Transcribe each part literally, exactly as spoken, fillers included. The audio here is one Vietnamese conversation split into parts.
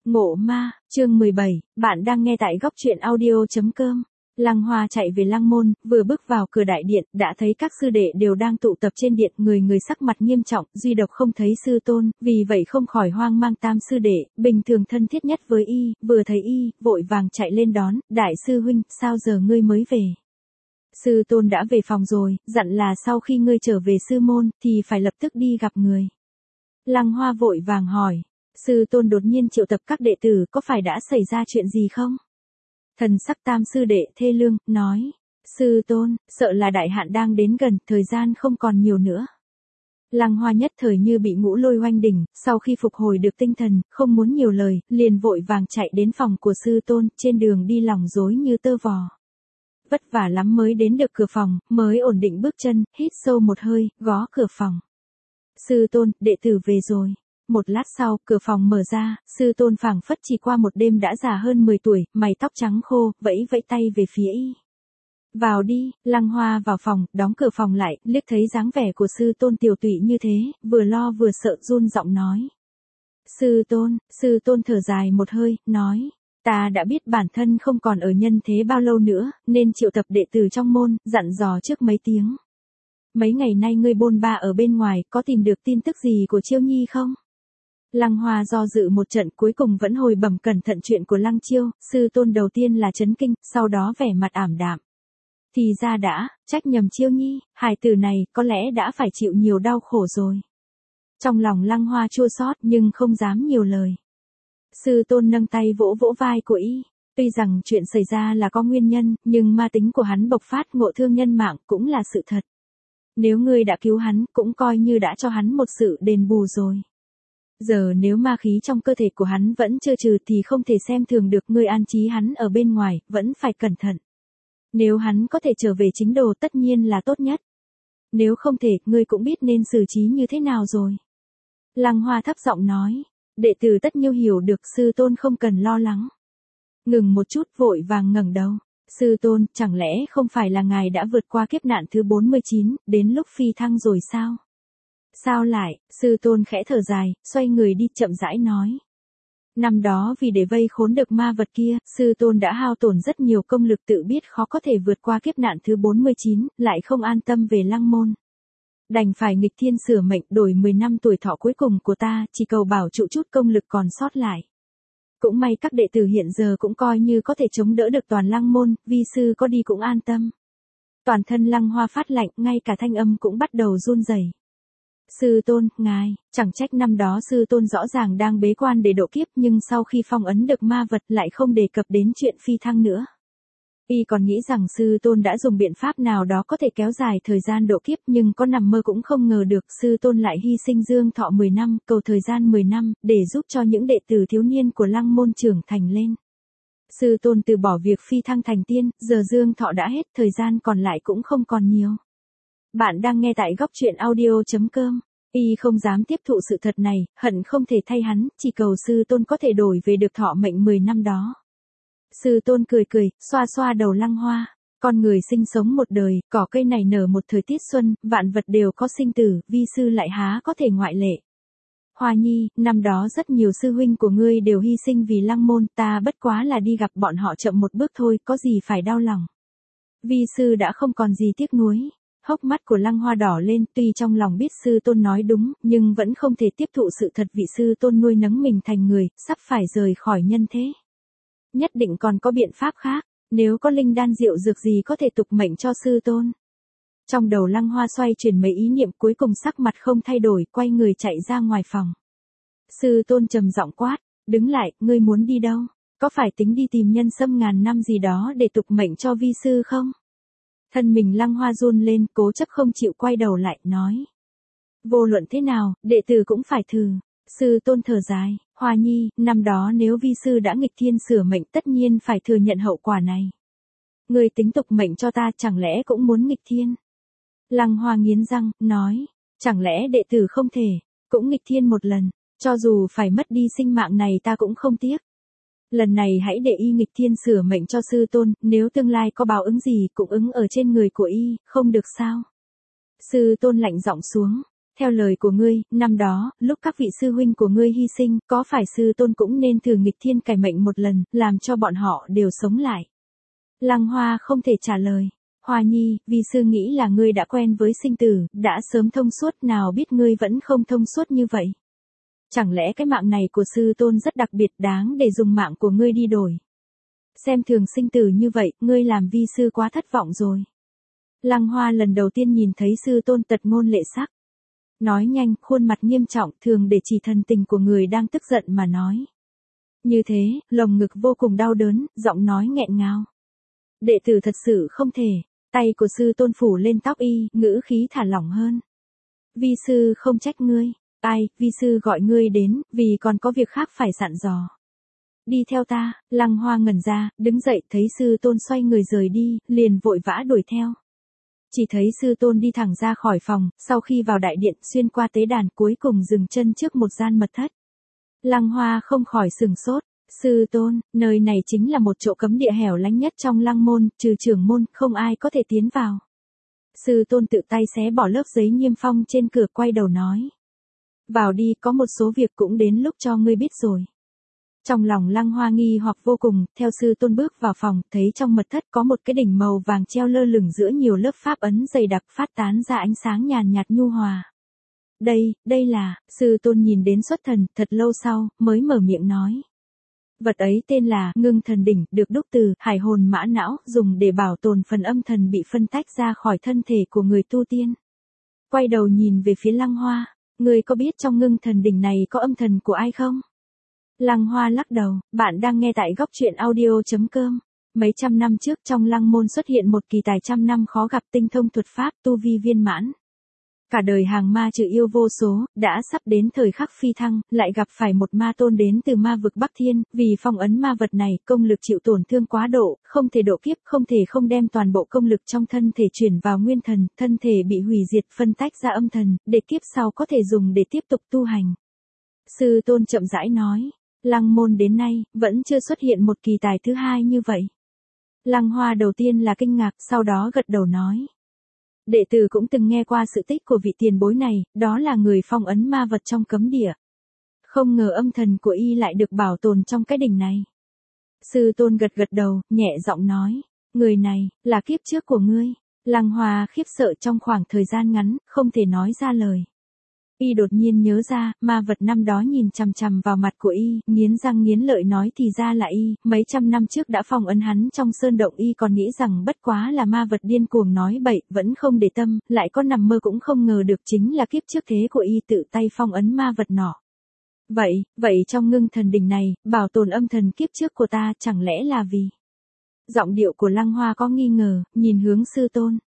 Ngộ ma, chương mười bảy, bạn đang nghe tại góc truyện audio chấm com. Lăng Hoa chạy về Lăng Môn, vừa bước vào cửa đại điện, đã thấy các sư đệ đều đang tụ tập trên điện, người người sắc mặt nghiêm trọng, duy độc không thấy sư tôn, vì vậy không khỏi hoang mang. Tam sư đệ, bình thường thân thiết nhất với y, vừa thấy y, vội vàng chạy lên đón, đại sư huynh, sao giờ ngươi mới về? Sư tôn đã về phòng rồi, dặn là sau khi ngươi trở về sư môn, thì phải lập tức đi gặp người. Lăng Hoa vội vàng hỏi. Sư tôn đột nhiên triệu tập các đệ tử, có phải đã xảy ra chuyện gì không? Thần sắc tam sư đệ thê lương, nói. Sư tôn, sợ là đại hạn đang đến gần, thời gian không còn nhiều nữa. Lăng Hoa nhất thời như bị ngũ lôi oanh đỉnh, sau khi phục hồi được tinh thần, không muốn nhiều lời, liền vội vàng chạy đến phòng của sư tôn, trên đường đi lòng rối như tơ vò. Vất vả lắm mới đến được cửa phòng, mới ổn định bước chân, hít sâu một hơi, gõ cửa phòng. Sư tôn, đệ tử về rồi. Một lát sau, cửa phòng mở ra, sư tôn phảng phất chỉ qua một đêm đã già hơn mười tuổi, mày tóc trắng khô, vẫy vẫy tay về phía y. Vào đi, Lăng Hoa vào phòng, đóng cửa phòng lại, liếc thấy dáng vẻ của sư tôn tiều tụy như thế, vừa lo vừa sợ run giọng nói. Sư tôn, sư tôn thở dài một hơi, nói. Ta đã biết bản thân không còn ở nhân thế bao lâu nữa, nên triệu tập đệ tử trong môn, dặn dò trước mấy tiếng. Mấy ngày nay ngươi bôn ba ở bên ngoài, có tìm được tin tức gì của Chiêu Nhi không? Lăng Hoa do dự một trận, cuối cùng vẫn hồi bẩm cẩn thận chuyện của Lăng Chiêu, sư tôn đầu tiên là chấn kinh, sau đó vẻ mặt ảm đạm. Thì ra đã, trách nhầm Chiêu Nhi, hài tử này có lẽ đã phải chịu nhiều đau khổ rồi. Trong lòng Lăng Hoa chua xót nhưng không dám nhiều lời. Sư tôn nâng tay vỗ vỗ vai của y, tuy rằng chuyện xảy ra là có nguyên nhân, nhưng ma tính của hắn bộc phát ngộ thương nhân mạng cũng là sự thật. Nếu ngươi đã cứu hắn, cũng coi như đã cho hắn một sự đền bù rồi. Giờ nếu ma khí trong cơ thể của hắn vẫn chưa trừ thì không thể xem thường được, ngươi an trí hắn ở bên ngoài, vẫn phải cẩn thận. Nếu hắn có thể trở về chính đồ tất nhiên là tốt nhất. Nếu không thể, ngươi cũng biết nên xử trí như thế nào rồi. Lăng Hoa thấp giọng nói, đệ tử tất nhiêu hiểu được, sư tôn không cần lo lắng. Ngừng một chút vội vàng ngẩng đầu. Sư tôn, chẳng lẽ không phải là ngài đã vượt qua kiếp nạn thứ bốn mươi chín, đến lúc phi thăng rồi sao? Sao lại, sư tôn khẽ thở dài, xoay người đi chậm rãi nói. Năm đó vì để vây khốn được ma vật kia, sư tôn đã hao tổn rất nhiều công lực, tự biết khó có thể vượt qua kiếp nạn thứ bốn mươi chín, lại không an tâm về Lăng Môn. Đành phải nghịch thiên sửa mệnh, đổi mười năm tuổi thọ cuối cùng của ta, chỉ cầu bảo trụ chút công lực còn sót lại. Cũng may các đệ tử hiện giờ cũng coi như có thể chống đỡ được toàn Lăng Môn, vi sư có đi cũng an tâm. Toàn thân Lăng Hoa phát lạnh, ngay cả thanh âm cũng bắt đầu run rẩy. Sư tôn, ngài, chẳng trách năm đó sư tôn rõ ràng đang bế quan để độ kiếp, nhưng sau khi phong ấn được ma vật lại không đề cập đến chuyện phi thăng nữa. Y còn nghĩ rằng sư tôn đã dùng biện pháp nào đó có thể kéo dài thời gian độ kiếp, nhưng có nằm mơ cũng không ngờ được sư tôn lại hy sinh dương thọ mười năm, cầu thời gian mười năm, để giúp cho những đệ tử thiếu niên của Lăng Môn trưởng thành lên. Sư tôn từ bỏ việc phi thăng thành tiên, giờ dương thọ đã hết, thời gian còn lại cũng không còn nhiều. Bạn đang nghe tại góc truyện audio chấm com. Y không dám tiếp thụ sự thật này, hận không thể thay hắn, chỉ cầu sư tôn có thể đổi về được thọ mệnh mười năm đó. Sư tôn cười cười, xoa xoa đầu Lăng Hoa. Con người sinh sống một đời, cỏ cây này nở một thời tiết xuân, vạn vật đều có sinh tử, vi sư lại há có thể ngoại lệ. Hoa Nhi, năm đó rất nhiều sư huynh của ngươi đều hy sinh vì Lăng Môn, ta bất quá là đi gặp bọn họ chậm một bước thôi, có gì phải đau lòng. Vi sư đã không còn gì tiếc nuối. Hốc mắt của Lăng Hoa đỏ lên, tuy trong lòng biết sư tôn nói đúng, nhưng vẫn không thể tiếp thụ sự thật vị sư tôn nuôi nấng mình thành người, sắp phải rời khỏi nhân thế. Nhất định còn có biện pháp khác, nếu có linh đan diệu dược gì có thể tục mệnh cho sư tôn. Trong đầu Lăng Hoa xoay chuyển mấy ý niệm, cuối cùng sắc mặt không thay đổi, quay người chạy ra ngoài phòng. Sư tôn trầm giọng quát, đứng lại, ngươi muốn đi đâu? Có phải tính đi tìm nhân sâm ngàn năm gì đó để tục mệnh cho vi sư không? Thân mình Lăng Hoa run lên, cố chấp không chịu quay đầu lại, nói. Vô luận thế nào, đệ tử cũng phải thử. Sư tôn thở dài, Hoa Nhi, năm đó nếu vi sư đã nghịch thiên sửa mệnh tất nhiên phải thừa nhận hậu quả này. Người tính tục mệnh cho ta chẳng lẽ cũng muốn nghịch thiên? Lăng Hoa nghiến răng, nói, chẳng lẽ đệ tử không thể, cũng nghịch thiên một lần, cho dù phải mất đi sinh mạng này ta cũng không tiếc. Lần này hãy để y nghịch thiên sửa mệnh cho sư tôn, nếu tương lai có báo ứng gì cũng ứng ở trên người của y, không được sao? Sư tôn lạnh giọng xuống, Theo lời của ngươi, năm đó, lúc các vị sư huynh của ngươi hy sinh, có phải sư tôn cũng nên thử nghịch thiên cải mệnh một lần, làm cho bọn họ đều sống lại? Lăng Hoa không thể trả lời. Hoa nhi, vi sư nghĩ là ngươi đã quen với sinh tử, đã sớm thông suốt, nào biết ngươi vẫn không thông suốt như vậy. Chẳng lẽ cái mạng này của sư tôn rất đặc biệt, đáng để dùng mạng của ngươi đi đổi? Xem thường sinh tử như vậy, ngươi làm vi sư quá thất vọng rồi. Lăng Hoa lần đầu tiên nhìn thấy sư tôn tật ngôn lệ sắc. Nói nhanh, khuôn mặt nghiêm trọng, thường để chỉ thần tình của người đang tức giận mà nói. Như thế, lồng ngực vô cùng đau đớn, giọng nói nghẹn ngào. Đệ tử thật sự không thể. Tay của sư tôn phủ lên tóc y, ngữ khí thả lỏng hơn. Vi sư không trách ngươi. Ai, vi sư gọi ngươi đến, vì còn có việc khác phải dặn dò. Đi theo ta. Lăng Hoa ngẩn ra, đứng dậy, thấy sư tôn xoay người rời đi, liền vội vã đuổi theo. Chỉ thấy sư tôn đi thẳng ra khỏi phòng, sau khi vào đại điện, xuyên qua tế đàn, cuối cùng dừng chân trước một gian mật thất. Lăng Hoa không khỏi sửng sốt. Sư tôn, nơi này chính là một chỗ cấm địa hẻo lánh nhất trong lăng môn, trừ trưởng môn, không ai có thể tiến vào. Sư tôn tự tay xé bỏ lớp giấy niêm phong trên cửa, quay đầu nói. Vào đi, có một số việc cũng đến lúc cho ngươi biết rồi. Trong lòng Lăng Hoa nghi hoặc vô cùng, theo sư tôn bước vào phòng, thấy trong mật thất có một cái đỉnh màu vàng treo lơ lửng giữa nhiều lớp pháp ấn dày đặc, phát tán ra ánh sáng nhàn nhạt nhu hòa. Đây, đây là, sư tôn nhìn đến xuất thần, thật lâu sau, mới mở miệng nói. Vật ấy tên là Ngưng Thần Đỉnh, được đúc từ hải hồn mã não, dùng để bảo tồn phần âm thần bị phân tách ra khỏi thân thể của người tu tiên. Quay đầu nhìn về phía Lăng Hoa, ngươi có biết trong Ngưng Thần Đỉnh này có âm thần của ai không? Lăng Hoa lắc đầu. Bạn đang nghe tại góc truyện audio chấm com. Mấy trăm năm trước trong lăng môn xuất hiện một kỳ tài trăm năm khó gặp, tinh thông thuật pháp, tu vi viên mãn. Cả đời hàng ma trừ yêu vô số, đã sắp đến thời khắc phi thăng, lại gặp phải một ma tôn đến từ ma vực Bắc Thiên, vì phong ấn ma vật này, công lực chịu tổn thương quá độ, không thể độ kiếp, không thể không đem toàn bộ công lực trong thân thể chuyển vào nguyên thần, thân thể bị hủy diệt, phân tách ra âm thần, để kiếp sau có thể dùng để tiếp tục tu hành. Sư tôn chậm rãi nói, lăng môn đến nay, vẫn chưa xuất hiện một kỳ tài thứ hai như vậy. Lăng Hoa đầu tiên là kinh ngạc, sau đó gật đầu nói. Đệ tử cũng từng nghe qua sự tích của vị tiền bối này, đó là người phong ấn ma vật trong cấm địa. Không ngờ âm thần của y lại được bảo tồn trong cái đỉnh này. Sư tôn gật gật đầu, nhẹ giọng nói, người này, là kiếp trước của ngươi. Lăng Hoa khiếp sợ trong khoảng thời gian ngắn, không thể nói ra lời. Y đột nhiên nhớ ra, ma vật năm đó nhìn chằm chằm vào mặt của y, nghiến răng nghiến lợi nói thì ra là y, mấy trăm năm trước đã phong ấn hắn trong sơn động, y còn nghĩ rằng bất quá là ma vật điên cuồng nói bậy, vẫn không để tâm, lại có nằm mơ cũng không ngờ được chính là kiếp trước thế của y tự tay phong ấn ma vật nọ. Vậy, vậy trong Ngưng Thần Đỉnh này, bảo tồn âm thần kiếp trước của ta chẳng lẽ là vì... Giọng điệu của Lăng Hoa có nghi ngờ, nhìn hướng sư tôn.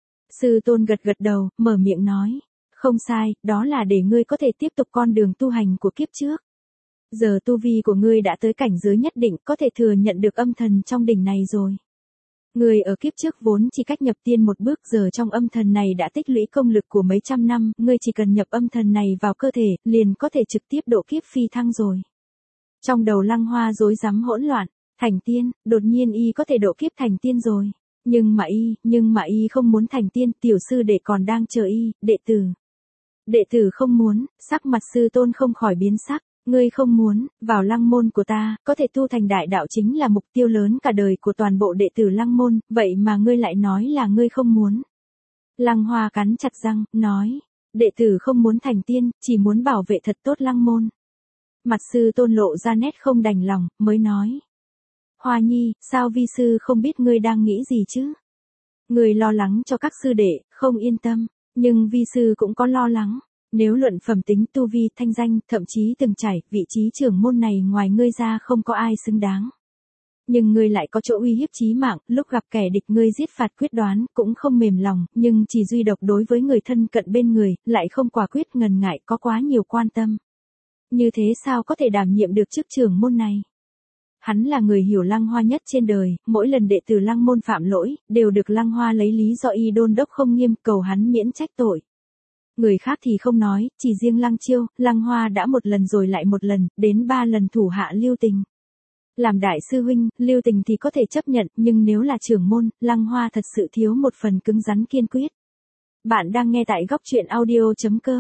Sư tôn gật gật đầu, mở miệng nói. Không sai, đó là để ngươi có thể tiếp tục con đường tu hành của kiếp trước. Giờ tu vi của ngươi đã tới cảnh giới nhất định, có thể thừa nhận được âm thần trong đỉnh này rồi. Ngươi ở kiếp trước vốn chỉ cách nhập tiên một bước, giờ trong âm thần này đã tích lũy công lực của mấy trăm năm, ngươi chỉ cần nhập âm thần này vào cơ thể, liền có thể trực tiếp độ kiếp phi thăng rồi. Trong đầu Lăng Hoa rối rắm hỗn loạn, thành tiên, đột nhiên y có thể độ kiếp thành tiên rồi. Nhưng mà y, nhưng mà y không muốn thành tiên, tiểu sư đệ còn đang chờ y, đệ tử. Đệ tử không muốn, sắc mặt sư tôn không khỏi biến sắc, ngươi không muốn, vào lăng môn của ta, có thể tu thành đại đạo chính là mục tiêu lớn cả đời của toàn bộ đệ tử lăng môn, vậy mà ngươi lại nói là ngươi không muốn. Lăng Hoa cắn chặt răng, nói, đệ tử không muốn thành tiên, chỉ muốn bảo vệ thật tốt lăng môn. Mặt sư tôn lộ ra nét không đành lòng, mới nói. Hoa nhi, sao vi sư không biết ngươi đang nghĩ gì chứ? Ngươi lo lắng cho các sư đệ, không yên tâm. Nhưng vi sư cũng có lo lắng, nếu luận phẩm tính tu vi thanh danh, thậm chí từng trải, vị trí trưởng môn này ngoài ngươi ra không có ai xứng đáng. Nhưng ngươi lại có chỗ uy hiếp chí mạng, lúc gặp kẻ địch ngươi giết phạt quyết đoán, cũng không mềm lòng, nhưng chỉ duy độc đối với người thân cận bên người, lại không quả quyết ngần ngại, có quá nhiều quan tâm. Như thế sao có thể đảm nhiệm được chức trưởng môn này? Hắn là người hiểu Lăng Hoa nhất trên đời, mỗi lần đệ tử Lăng môn phạm lỗi, đều được Lăng Hoa lấy lý do y đôn đốc không nghiêm, cầu hắn miễn trách tội. Người khác thì không nói, chỉ riêng Lăng Chiêu, Lăng Hoa đã một lần rồi lại một lần, đến ba lần thủ hạ lưu tình. Làm đại sư huynh, lưu tình thì có thể chấp nhận, nhưng nếu là trưởng môn, Lăng Hoa thật sự thiếu một phần cứng rắn kiên quyết. Bạn đang nghe tại góc truyện audio chấm com.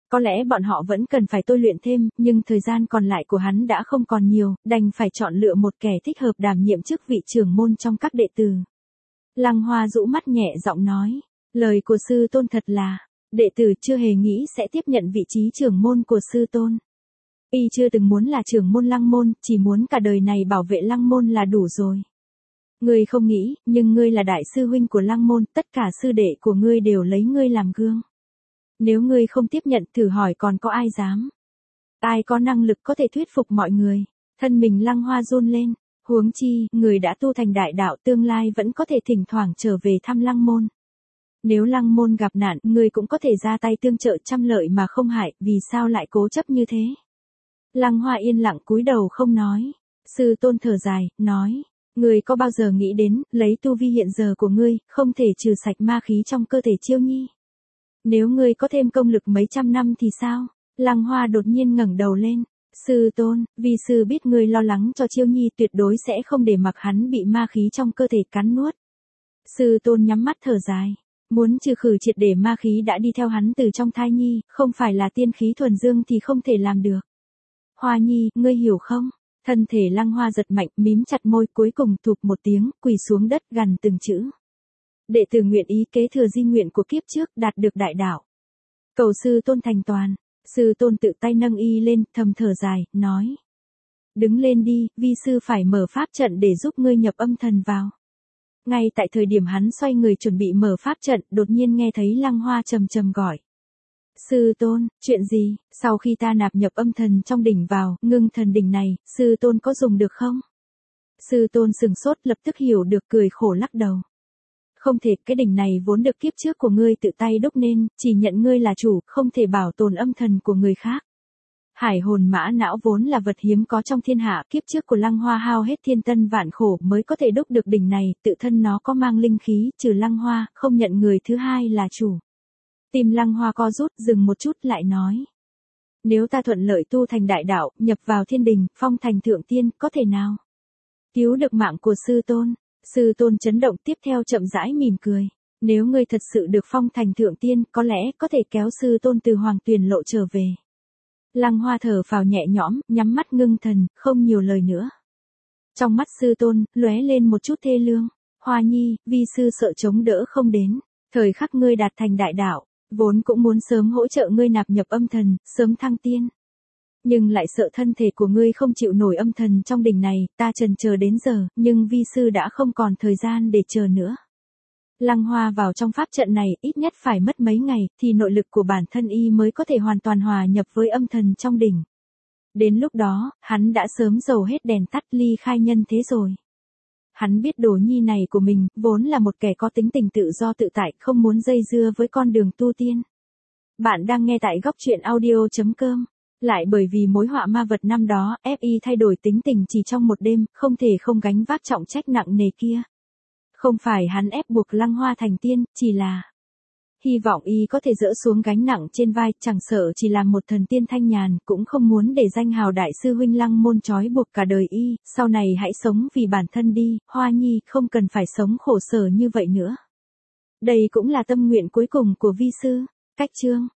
Có lẽ bọn họ vẫn cần phải tôi luyện thêm, nhưng thời gian còn lại của hắn đã không còn nhiều, đành phải chọn lựa một kẻ thích hợp đảm nhiệm chức vị trưởng môn trong các đệ tử. Lăng Hoa rũ mắt nhẹ giọng nói, lời của sư tôn thật là, đệ tử chưa hề nghĩ sẽ tiếp nhận vị trí trưởng môn của sư tôn. Y chưa từng muốn là trưởng môn Lăng môn, chỉ muốn cả đời này bảo vệ Lăng môn là đủ rồi. Ngươi không nghĩ, nhưng ngươi là đại sư huynh của Lăng môn, tất cả sư đệ của ngươi đều lấy ngươi làm gương. Nếu ngươi không tiếp nhận thử hỏi còn có ai dám. Ai có năng lực có thể thuyết phục mọi người. Thân mình Lăng Hoa run lên. Huống chi, người đã tu thành đại đạo tương lai vẫn có thể thỉnh thoảng trở về thăm Lăng môn. Nếu Lăng môn gặp nạn, ngươi cũng có thể ra tay tương trợ trăm lợi mà không hại, vì sao lại cố chấp như thế? Lăng Hoa yên lặng cúi đầu không nói. Sư tôn thở dài, nói. Ngươi có bao giờ nghĩ đến, lấy tu vi hiện giờ của ngươi, không thể trừ sạch ma khí trong cơ thể Chiêu Nhi? Nếu ngươi có thêm công lực mấy trăm năm thì sao? Lăng Hoa đột nhiên ngẩng đầu lên. Sư tôn, vì sư biết ngươi lo lắng cho Chiêu Nhi tuyệt đối sẽ không để mặc hắn bị ma khí trong cơ thể cắn nuốt. Sư tôn nhắm mắt thở dài. Muốn trừ khử triệt để ma khí đã đi theo hắn từ trong thai nhi, không phải là tiên khí thuần dương thì không thể làm được. Hoa Nhi, ngươi hiểu không? Thân thể Lăng Hoa giật mạnh, mím chặt môi, cuối cùng thụp một tiếng, quỳ xuống đất gằn từng chữ. Đệ tử nguyện ý kế thừa di nguyện của kiếp trước, đạt được đại đạo. Cầu sư tôn thành toàn. Sư tôn tự tay nâng y lên, thầm thở dài, nói. Đứng lên đi, vi sư phải mở pháp trận để giúp ngươi nhập âm thần vào. Ngay tại thời điểm hắn xoay người chuẩn bị mở pháp trận, đột nhiên nghe thấy Lăng Hoa trầm trầm gọi. Sư tôn, chuyện gì? Sau khi ta nạp nhập âm thần trong đỉnh vào, ngưng thần đỉnh này, sư tôn có dùng được không? Sư tôn sừng sốt lập tức hiểu được, cười khổ lắc đầu. Không thể, cái đỉnh này vốn được kiếp trước của ngươi tự tay đúc nên, chỉ nhận ngươi là chủ, không thể bảo tồn âm thần của người khác. Hải hồn mã não vốn là vật hiếm có trong thiên hạ, kiếp trước của Lăng Hoa hao hết thiên tân vạn khổ mới có thể đúc được đỉnh này, tự thân nó có mang linh khí, trừ Lăng Hoa, không nhận người thứ hai là chủ. Tim Lăng Hoa co rút, dừng một chút lại nói. Nếu ta thuận lợi tu thành đại đạo, nhập vào thiên đình, phong thành thượng tiên, có thể nào cứu được mạng của sư tôn? Sư tôn chấn động, tiếp theo chậm rãi mỉm cười. Nếu ngươi thật sự được phong thành thượng tiên, có lẽ có thể kéo sư tôn từ hoàng tuyền lộ trở về. Lăng Hoa thở phào nhẹ nhõm, nhắm mắt ngưng thần, không nhiều lời nữa. Trong mắt sư tôn, lóe lên một chút thê lương. Hoa Nhi, vi sư sợ chống đỡ không đến. Thời khắc ngươi đạt thành đại đạo, vốn cũng muốn sớm hỗ trợ ngươi nạp nhập âm thần, sớm thăng tiên. Nhưng lại sợ thân thể của ngươi không chịu nổi âm thần trong đỉnh này, ta trần chờ đến giờ, nhưng vi sư đã không còn thời gian để chờ nữa. Lăng Hoa vào trong pháp trận này, ít nhất phải mất mấy ngày, thì nội lực của bản thân y mới có thể hoàn toàn hòa nhập với âm thần trong đỉnh. Đến lúc đó, hắn đã sớm dầu hết đèn tắt ly khai nhân thế rồi. Hắn biết Đồ Nhi này của mình, vốn là một kẻ có tính tình tự do tự tại, không muốn dây dưa với con đường tu tiên. Bạn đang nghe tại góc truyện audio chấm com. Lại bởi vì mối họa ma vật năm đó, ép y thay đổi tính tình chỉ trong một đêm, không thể không gánh vác trọng trách nặng nề kia. Không phải hắn ép buộc Lăng Hoa thành tiên, chỉ là hy vọng y có thể dỡ xuống gánh nặng trên vai, chẳng sợ chỉ làm một thần tiên thanh nhàn, cũng không muốn để danh hào đại sư huynh Lăng môn trói buộc cả đời y, sau này hãy sống vì bản thân đi, Hoa Nhi, không cần phải sống khổ sở như vậy nữa. Đây cũng là tâm nguyện cuối cùng của vi sư. Cách chương